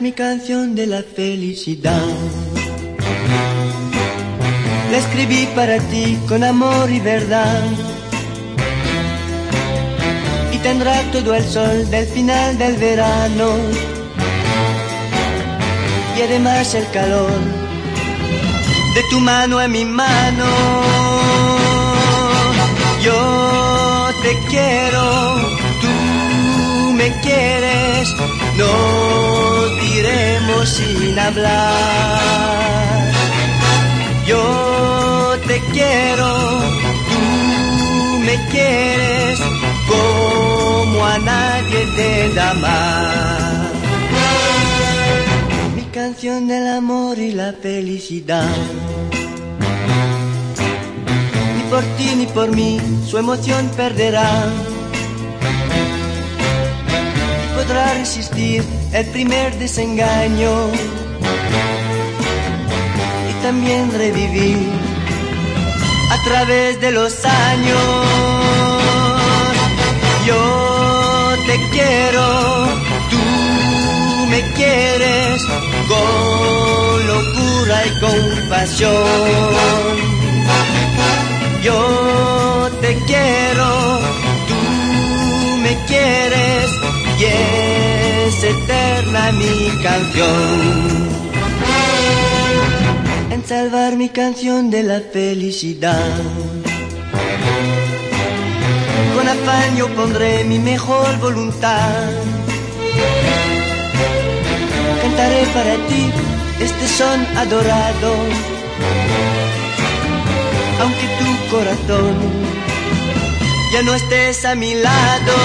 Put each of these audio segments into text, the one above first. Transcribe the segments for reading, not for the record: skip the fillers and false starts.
mi canción de la felicidad. La escribí para ti con amor y verdad, y tendrá todo el sol del final del verano, y además el calor de tu mano en mi mano. Yo te quiero, tú me quieres, nos diremos sin hablar. Yo te quiero, tú me quieres, como a nadie te da más. Mi canción del amor y la felicidad. Ni por ti ni por mí su emoción perderá, y podrá resistir el primer desengaño, también revivir a través de los años. Yo te quiero, tú me quieres, con locura y con pasión. Yo te quiero, tú me quieres, y es eterna mi canción. En salvar mi canción de la felicidad. Con afán yo pondré mi mejor voluntad. Cantaré para ti este son adorado, aunque tu corazón ya no estés a mi lado.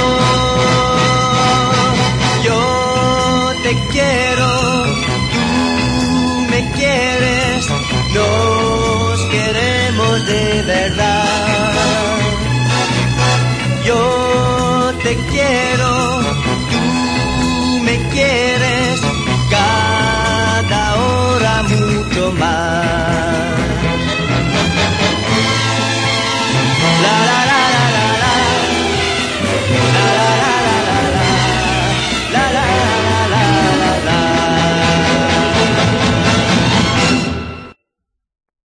Yo te quiero, tú me quieres, nos queremos de verdad. Yo te quiero,